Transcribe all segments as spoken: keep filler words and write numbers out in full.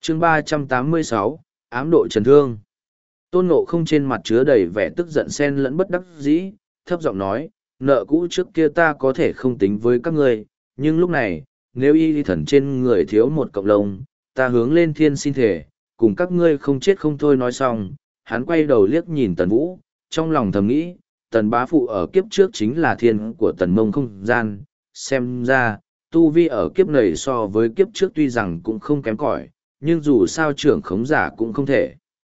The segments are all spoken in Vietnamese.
chương ba trăm tám mươi sáu, ám độ trần thương. Tôn Ngộ Không trên mặt chứa đầy vẻ tức giận xen lẫn bất đắc dĩ, thấp giọng nói, nợ cũ trước kia ta có thể không tính với các ngươi, nhưng lúc này, nếu y thần trên người thiếu một cộng lông, ta hướng lên thiên xin thể, cùng các ngươi không chết không thôi. Nói xong, hắn quay đầu liếc nhìn Tần Vũ, trong lòng thầm nghĩ, Tần bá phụ ở kiếp trước chính là thiên của Tần Mông không gian, xem ra, tu vi ở kiếp này so với kiếp trước tuy rằng cũng không kém cỏi, nhưng dù sao trưởng khống giả cũng không thể.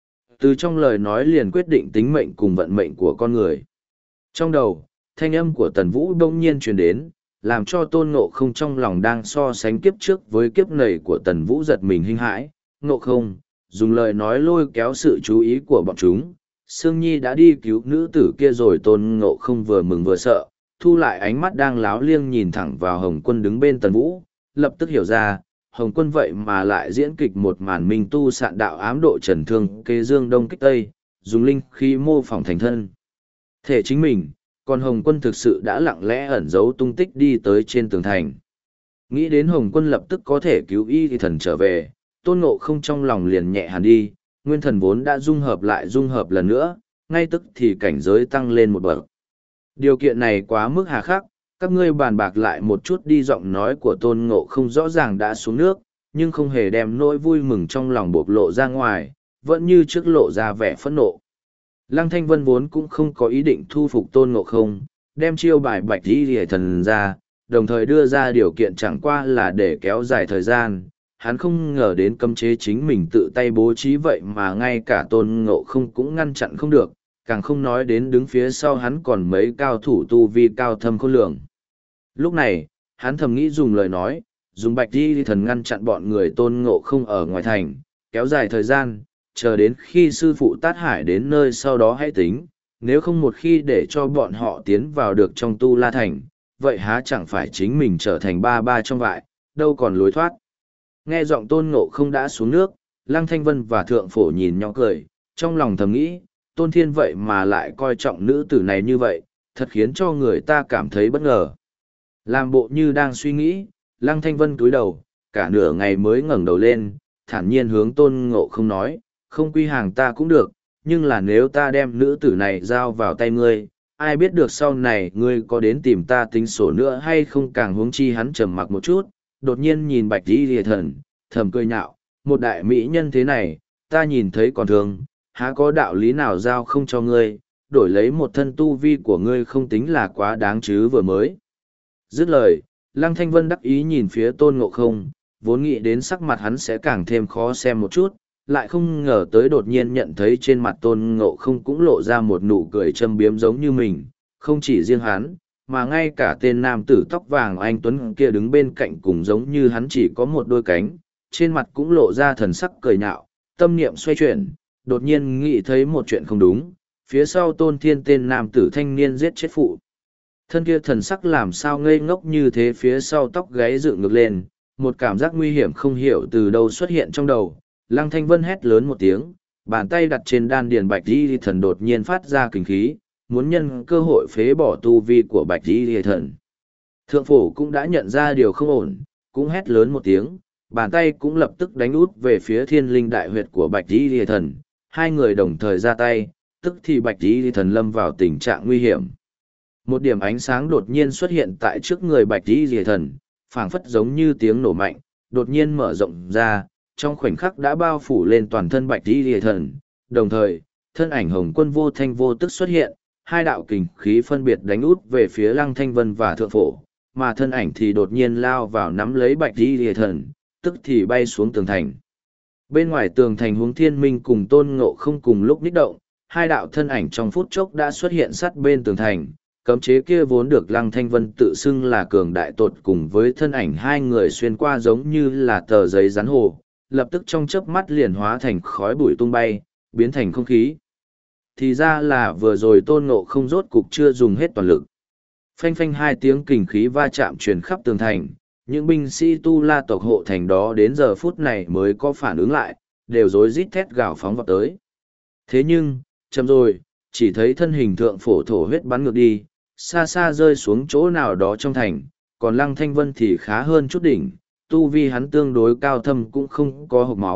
Từ trong lời nói liền quyết định tính mệnh cùng vận mệnh của con người. Trong đầu, thanh âm của Tần Vũ đông nhiên truyền đến, làm cho Tôn Ngộ Không trong lòng đang so sánh kiếp trước với kiếp này của Tần Vũ giật mình hinh hãi. Ngộ Không, dùng lời nói lôi kéo sự chú ý của bọn chúng. Sương Nhi đã đi cứu nữ tử kia rồi. Tôn Ngộ Không vừa mừng vừa sợ, thu lại ánh mắt đang láo liêng nhìn thẳng vào Hồng Quân đứng bên Tần Vũ, lập tức hiểu ra, Hồng Quân vậy mà lại diễn kịch một màn minh tu sạn đạo ám độ trần thương kế dương đông kích tây, dùng linh khí mô phỏng thành thân thể chính mình, còn Hồng Quân thực sự đã lặng lẽ ẩn giấu tung tích đi tới trên tường thành. Nghĩ đến Hồng Quân lập tức có thể cứu y thì thần trở về, Tôn Ngộ Không trong lòng liền nhẹ hẳn đi, nguyên thần vốn đã dung hợp lại dung hợp lần nữa, ngay tức thì cảnh giới tăng lên một bậc. Điều kiện này quá mức hà khắc, các ngươi bàn bạc lại một chút đi. Giọng nói của Tôn Ngộ Không rõ ràng đã xuống nước, nhưng không hề đem nỗi vui mừng trong lòng bộc lộ ra ngoài, vẫn như trước lộ ra vẻ phẫn nộ. Lăng Thanh Vân vốn cũng không có ý định thu phục Tôn Ngộ Không, đem chiêu bài bạch y lìa thần ra, đồng thời đưa ra điều kiện chẳng qua là để kéo dài thời gian. Hắn không ngờ đến cấm chế chính mình tự tay bố trí vậy mà ngay cả Tôn Ngộ Không cũng ngăn chặn không được, càng không nói đến đứng phía sau hắn còn mấy cao thủ tu vi cao thâm khôn lường. Lúc này, hắn thầm nghĩ dùng lời nói, dùng bạch y thần ngăn chặn bọn người Tôn Ngộ Không ở ngoài thành, kéo dài thời gian, chờ đến khi sư phụ Tát Hải đến nơi sau đó hãy tính, nếu không một khi để cho bọn họ tiến vào được trong Tu La Thành, vậy há chẳng phải chính mình trở thành ba ba trong vại, đâu còn lối thoát. Nghe giọng Tôn Ngộ Không đã xuống nước, Lăng Thanh Vân và Thượng Phổ nhìn nhau cười, trong lòng thầm nghĩ, Tôn Thiên vậy mà lại coi trọng nữ tử này như vậy, thật khiến cho người ta cảm thấy bất ngờ. Làm bộ như đang suy nghĩ, Lăng Thanh Vân cúi đầu, cả nửa ngày mới ngẩng đầu lên, thản nhiên hướng Tôn Ngộ Không nói, không quy hàng ta cũng được, nhưng là nếu ta đem nữ tử này giao vào tay ngươi, ai biết được sau này ngươi có đến tìm ta tính sổ nữa hay không. Càng huống chi hắn trầm mặc một chút, đột nhiên nhìn bạch y lìa thần, thầm cười nhạo, một đại mỹ nhân thế này, ta nhìn thấy còn thương, há có đạo lý nào giao không cho ngươi, đổi lấy một thân tu vi của ngươi không tính là quá đáng chứ. Vừa mới dứt lời, Lăng Thanh Vân đắc ý nhìn phía Tôn Ngộ Không, vốn nghĩ đến sắc mặt hắn sẽ càng thêm khó xem một chút, lại không ngờ tới đột nhiên nhận thấy trên mặt Tôn Ngộ Không cũng lộ ra một nụ cười châm biếm giống như mình. Không chỉ riêng hắn, mà ngay cả tên nam tử tóc vàng anh Tuấn kia đứng bên cạnh cùng giống như hắn chỉ có một đôi cánh, trên mặt cũng lộ ra thần sắc cười nhạo. Tâm niệm xoay chuyển, đột nhiên nghĩ thấy một chuyện không đúng, phía sau Tôn Thiên tên nam tử thanh niên giết chết phụ thân kia thần sắc làm sao ngây ngốc như thế. Phía sau tóc gáy dựng ngược lên, một cảm giác nguy hiểm không hiểu từ đâu xuất hiện trong đầu. Lăng Thanh Vân hét lớn một tiếng, bàn tay đặt trên đan điền bạch y thần đột nhiên phát ra kình khí, muốn nhân cơ hội phế bỏ tu vi của bạch y thần. Thượng Phổ cũng đã nhận ra điều không ổn, cũng hét lớn một tiếng, bàn tay cũng lập tức đánh út về phía thiên linh đại huyệt của bạch y thần. Hai người đồng thời ra tay, tức thì bạch y thần lâm vào tình trạng nguy hiểm. Một điểm ánh sáng đột nhiên xuất hiện tại trước người bạch y thần, phảng phất giống như tiếng nổ mạnh, đột nhiên mở rộng ra, trong khoảnh khắc đã bao phủ lên toàn thân bạch y lìa thần. Đồng thời, thân ảnh Hồng Quân vô thanh vô tức xuất hiện, hai đạo kình khí phân biệt đánh út về phía Lăng Thanh Vân và Thượng Phổ, mà thân ảnh thì đột nhiên lao vào nắm lấy bạch y lìa thần, tức thì bay xuống tường thành. Bên ngoài tường thành Huống Thiên Minh cùng Tôn Ngộ Không cùng lúc nhích động, hai đạo thân ảnh trong phút chốc đã xuất hiện sát bên tường thành. Cấm chế kia vốn được Lăng Thanh Vân tự xưng là cường đại tột cùng với thân ảnh hai người xuyên qua giống như là tờ giấy rắn hồ, lập tức trong chớp mắt liền hóa thành khói bụi tung bay, biến thành không khí. Thì ra là vừa rồi Tôn Ngộ Không rốt cục chưa dùng hết toàn lực. Phanh phanh hai tiếng kình khí va chạm truyền khắp tường thành, những binh sĩ Tu La tộc hộ thành đó đến giờ phút này mới có phản ứng lại, đều rối rít thét gào phóng vào tới. Thế nhưng, chậm rồi, chỉ thấy thân hình Thượng Phổ thổ huyết bắn ngược đi, xa xa rơi xuống chỗ nào đó trong thành, còn Lăng Thanh Vân thì khá hơn chút đỉnh, tu vi hắn tương đối cao thâm cũng không có hộc máu,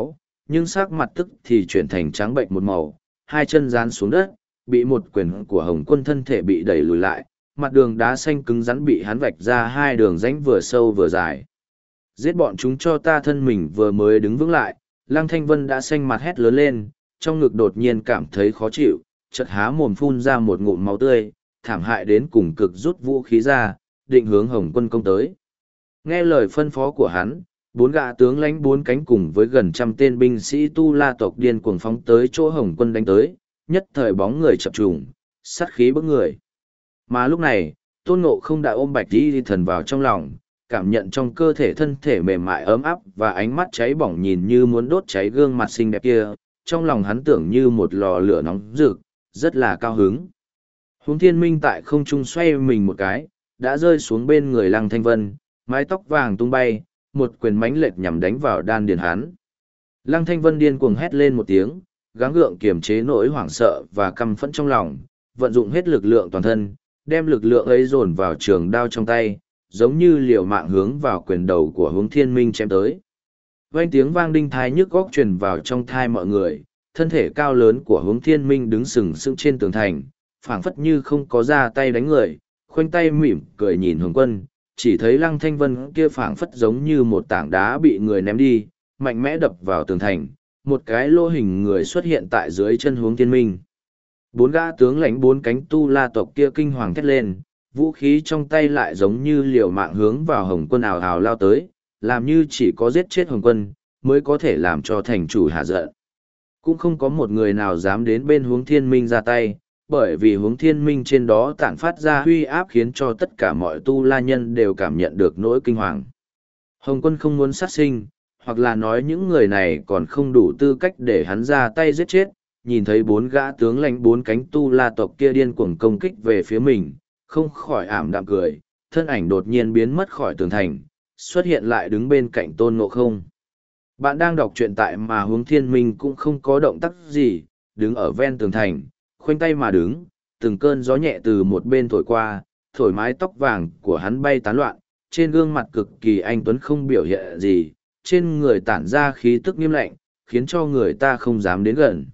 nhưng sắc mặt tức thì chuyển thành trắng bệnh một màu, hai chân dán xuống đất, bị một quyền của Hồng Quân thân thể bị đẩy lùi lại, mặt đường đá xanh cứng rắn bị hắn vạch ra hai đường rãnh vừa sâu vừa dài. Giết bọn chúng cho ta. Thân mình vừa mới đứng vững lại, Lăng Thanh Vân đã xanh mặt hét lớn lên, trong ngực đột nhiên cảm thấy khó chịu, chợt há mồm phun ra một ngụm máu tươi, thảm hại đến cùng cực rút vũ khí ra, định hướng Hồng Quân công tới. Nghe lời phân phó của hắn, bốn gã tướng lãnh bốn cánh cùng với gần trăm tên binh sĩ Tu La tộc điên cuồng phóng tới chỗ Hồng Quân đánh tới, nhất thời bóng người chập trùng, sát khí bức người. Mà lúc này, Tôn Ngộ Không đã ôm Bạch Y Thần vào trong lòng, cảm nhận trong cơ thể thân thể mềm mại ấm áp và ánh mắt cháy bỏng nhìn như muốn đốt cháy gương mặt xinh đẹp kia, trong lòng hắn tưởng như một lò lửa nóng rực, rất là cao hứng. Huống Thiên Minh tại không trung xoay mình một cái, đã rơi xuống bên người Lăng Thanh Vân, mái tóc vàng tung bay, một quyền mãnh lệch nhằm đánh vào đan điền hắn. Lăng Thanh Vân điên cuồng hét lên một tiếng, gắng gượng kiềm chế nỗi hoảng sợ và căm phẫn trong lòng, vận dụng hết lực lượng toàn thân, đem lực lượng ấy dồn vào trường đao trong tay, giống như liều mạng hướng vào quyền đầu của Hướng Thiên Minh chém tới. Vang tiếng vang đinh tai nhức óc truyền vào trong tai mọi người, thân thể cao lớn của Hướng Thiên Minh đứng sừng sững trên tường thành, phảng phất như không có ra tay đánh người, khoanh tay mỉm cười nhìn Hồng Quân, chỉ thấy Lăng Thanh Vân kia phảng phất giống như một tảng đá bị người ném đi, mạnh mẽ đập vào tường thành, một cái lô hình người xuất hiện tại dưới chân Hướng Thiên Minh. Bốn gã tướng lãnh bốn cánh Tu La tộc kia kinh hoàng thét lên, vũ khí trong tay lại giống như liều mạng hướng vào Hồng Quân ào ào lao tới, làm như chỉ có giết chết Hồng Quân mới có thể làm cho thành chủ hạ giận. Cũng không có một người nào dám đến bên Hướng Thiên Minh ra tay, bởi vì Hướng Thiên Minh trên đó tản phát ra huy áp khiến cho tất cả mọi Tu La nhân đều cảm nhận được nỗi kinh hoàng. Hồng Quân không muốn sát sinh, hoặc là nói những người này còn không đủ tư cách để hắn ra tay giết chết, nhìn thấy bốn gã tướng lãnh bốn cánh Tu La tộc kia điên cuồng công kích về phía mình, không khỏi ảm đạm cười, thân ảnh đột nhiên biến mất khỏi tường thành, xuất hiện lại đứng bên cạnh Tôn Ngộ Không. Bạn đang đọc truyện tại mà Hướng Thiên Minh cũng không có động tác gì, đứng ở ven tường thành, khoanh tay mà đứng, từng cơn gió nhẹ từ một bên thổi qua, thổi mái tóc vàng của hắn bay tán loạn, trên gương mặt cực kỳ anh tuấn không biểu hiện gì, trên người tản ra khí tức nghiêm lạnh, khiến cho người ta không dám đến gần.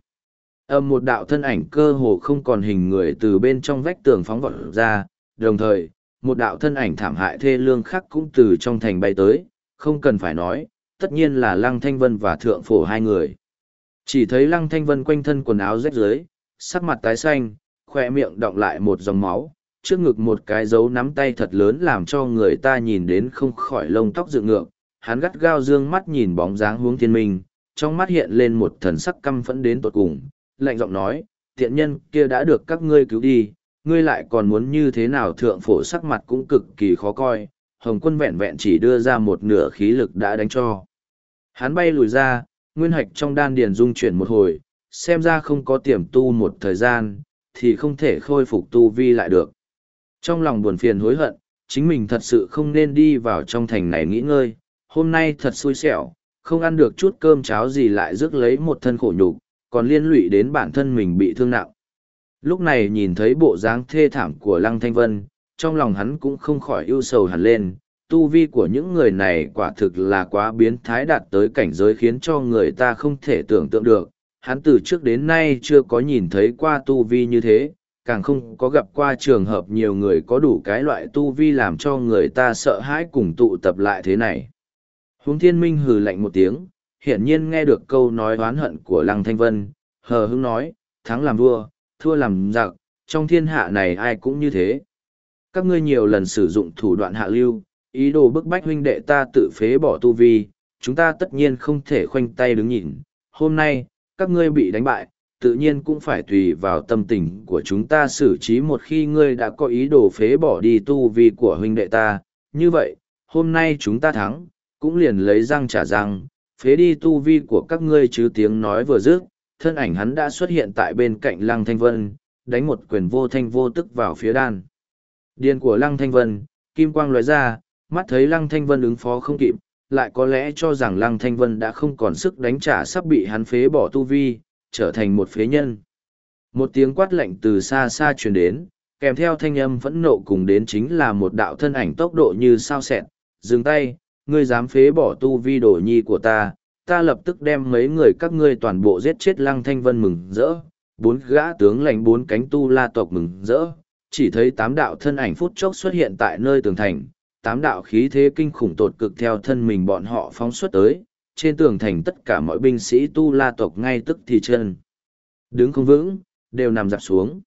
Âm một đạo thân ảnh cơ hồ không còn hình người từ bên trong vách tường phóng vọt ra, đồng thời, một đạo thân ảnh thảm hại thê lương khác cũng từ trong thành bay tới, không cần phải nói, tất nhiên là Lăng Thanh Vân và Thượng Phổ hai người. Chỉ thấy Lăng Thanh Vân quanh thân quần áo rách rưới, sắc mặt tái xanh, khoe miệng đọng lại một dòng máu, trước ngực một cái dấu nắm tay thật lớn làm cho người ta nhìn đến không khỏi lông tóc dựng ngược. Hắn gắt gao dương mắt nhìn bóng dáng Hướng Thiên Minh, trong mắt hiện lên một thần sắc căm phẫn đến tột cùng, lạnh giọng nói, tiện nhân kia đã được các ngươi cứu đi, ngươi lại còn muốn như thế nào? Thượng Phổ sắc mặt cũng cực kỳ khó coi, Hồng Quân vẹn vẹn chỉ đưa ra một nửa khí lực đã đánh cho. Hắn bay lùi ra, nguyên hạch trong đan điền dung chuyển một hồi, xem ra không có tiềm tu một thời gian, thì không thể khôi phục tu vi lại được. Trong lòng buồn phiền hối hận, chính mình thật sự không nên đi vào trong thành này nghỉ ngơi, hôm nay thật xui xẻo, không ăn được chút cơm cháo gì lại rước lấy một thân khổ nhục, còn liên lụy đến bản thân mình bị thương nặng. Lúc này nhìn thấy bộ dáng thê thảm của Lăng Thanh Vân, trong lòng hắn cũng không khỏi ưu sầu hẳn lên, tu vi của những người này quả thực là quá biến thái đạt tới cảnh giới khiến cho người ta không thể tưởng tượng được. Hắn từ trước đến nay chưa có nhìn thấy qua tu vi như thế, càng không có gặp qua trường hợp nhiều người có đủ cái loại tu vi làm cho người ta sợ hãi cùng tụ tập lại thế này. Hướng Thiên Minh hừ lạnh một tiếng, hiển nhiên nghe được câu nói oán hận của Lăng Thanh Vân, hờ hững nói, thắng làm vua, thua làm giặc, trong thiên hạ này ai cũng như thế. Các ngươi nhiều lần sử dụng thủ đoạn hạ lưu, ý đồ bức bách huynh đệ ta tự phế bỏ tu vi, chúng ta tất nhiên không thể khoanh tay đứng nhìn. Hôm nay, các ngươi bị đánh bại, tự nhiên cũng phải tùy vào tâm tình của chúng ta xử trí. Một khi ngươi đã có ý đồ phế bỏ đi tu vi của huynh đệ ta, như vậy, hôm nay chúng ta thắng, cũng liền lấy răng trả răng, phế đi tu vi của các ngươi. Chứ tiếng nói vừa dứt, thân ảnh hắn đã xuất hiện tại bên cạnh Lăng Thanh Vân, đánh một quyền vô thanh vô tức vào phía đan điền của Lăng Thanh Vân, kim quang lóe ra, mắt thấy Lăng Thanh Vân ứng phó không kịp, lại có lẽ cho rằng Lăng Thanh Vân đã không còn sức đánh trả, sắp bị hắn phế bỏ tu vi, trở thành một phế nhân. Một tiếng quát lạnh từ xa xa truyền đến, kèm theo thanh âm phẫn nộ cùng đến chính là một đạo thân ảnh tốc độ như sao xẹt, dừng tay, ngươi dám phế bỏ tu vi đồ nhi của ta, ta lập tức đem mấy người các ngươi toàn bộ giết chết Lăng Thanh Vân mừng rỡ, bốn gã tướng lãnh bốn cánh tu la tộc mừng rỡ, chỉ thấy tám đạo thân ảnh phút chốc xuất hiện tại nơi tường thành, tám đạo khí thế kinh khủng tột cực theo thân mình bọn họ phóng xuất tới, trên tường thành tất cả mọi binh sĩ tu la tộc ngay tức thì chân đứng không vững, đều nằm dạp xuống.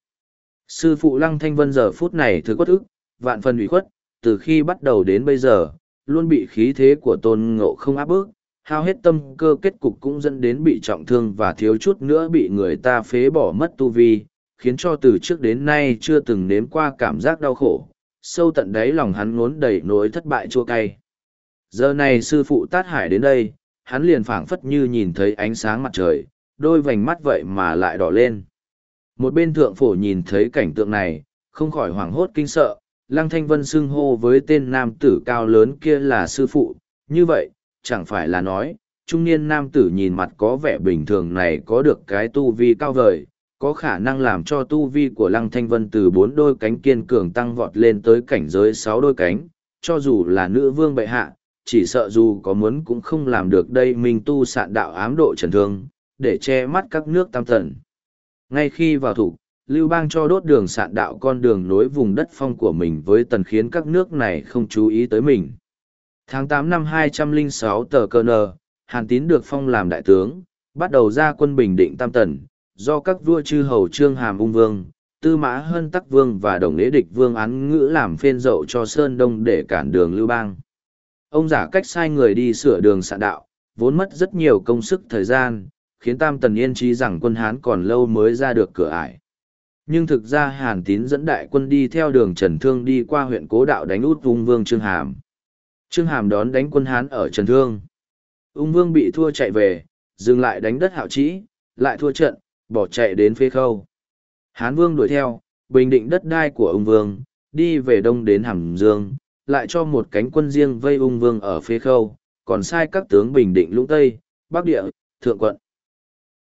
Sư phụ Lăng Thanh Vân giờ phút này thứ quất ức, vạn phần ủy khuất, từ khi bắt đầu đến bây giờ, luôn bị khí thế của Tôn Ngộ Không áp bức, hao hết tâm cơ, kết cục cũng dẫn đến bị trọng thương và thiếu chút nữa bị người ta phế bỏ mất tu vi, khiến cho từ trước đến nay chưa từng nếm qua cảm giác đau khổ, sâu tận đáy lòng hắn ngốn đầy nỗi thất bại chua cay. Giờ này sư phụ Tát Hải đến đây, hắn liền phảng phất như nhìn thấy ánh sáng mặt trời, đôi vành mắt vậy mà lại đỏ lên. Một bên thượng phổ nhìn thấy cảnh tượng này, không khỏi hoảng hốt kinh sợ, Lăng Thanh Vân xưng hô với tên nam tử cao lớn kia là sư phụ, như vậy, chẳng phải là nói, trung niên nam tử nhìn mặt có vẻ bình thường này có được cái tu vi cao vời, có khả năng làm cho tu vi của Lăng Thanh Vân từ bốn đôi cánh kiên cường tăng vọt lên tới cảnh giới sáu đôi cánh, cho dù là nữ vương bệ hạ, chỉ sợ dù có muốn cũng không làm được đây. Minh tu sạn đạo ám độ trần thương, để che mắt các nước tam thần. Ngay khi vào thủ, Lưu Bang cho đốt đường sạn đạo con đường nối vùng đất phong của mình với tần, khiến các nước này không chú ý tới mình. Tháng tám năm hai trăm lẻ sáu tờ cơ nờ, Hàn Tín được phong làm đại tướng, bắt đầu ra quân bình định tam tần, do các vua chư hầu Trương Hàm Ung Vương, Tư Mã Hân Tắc Vương và Đồng Đế Địch Vương án ngữ làm phên dậu cho Sơn Đông để cản đường Lưu Bang. Ông giả cách sai người đi sửa đường sạn đạo, vốn mất rất nhiều công sức thời gian, khiến Tam Tần yên trí rằng quân Hán còn lâu mới ra được cửa ải. Nhưng thực ra Hàn Tín dẫn đại quân đi theo đường Trần Thương đi qua huyện Cố Đạo đánh út Ung Vương Trương Hàm. Trương Hàm đón đánh quân Hán ở Trần Thương. Ung Vương bị thua chạy về, dừng lại đánh đất Hạo Trĩ, lại thua trận, bỏ chạy đến Phê Khâu. Hán Vương đuổi theo, bình định đất đai của Ung Vương, đi về đông đến Hàm Dương, lại cho một cánh quân riêng vây Ung Vương ở Phê Khâu, còn sai các tướng bình định Lũng Tây, Bắc Địa, Thượng Quận.